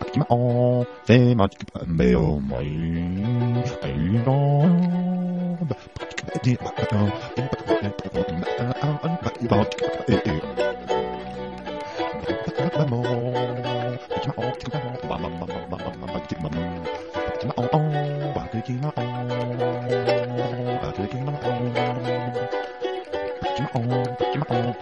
きまおー、せまちくぱんべよまい、えいなー、ばきかえてばかた、えばかえばかた、ばきかえて、ばもー、ばきまおー、きくまおー、ばまままままままきまもー、ばきまおー、ばきまおー、ばきまおー、ばきまおー、ばきまおー、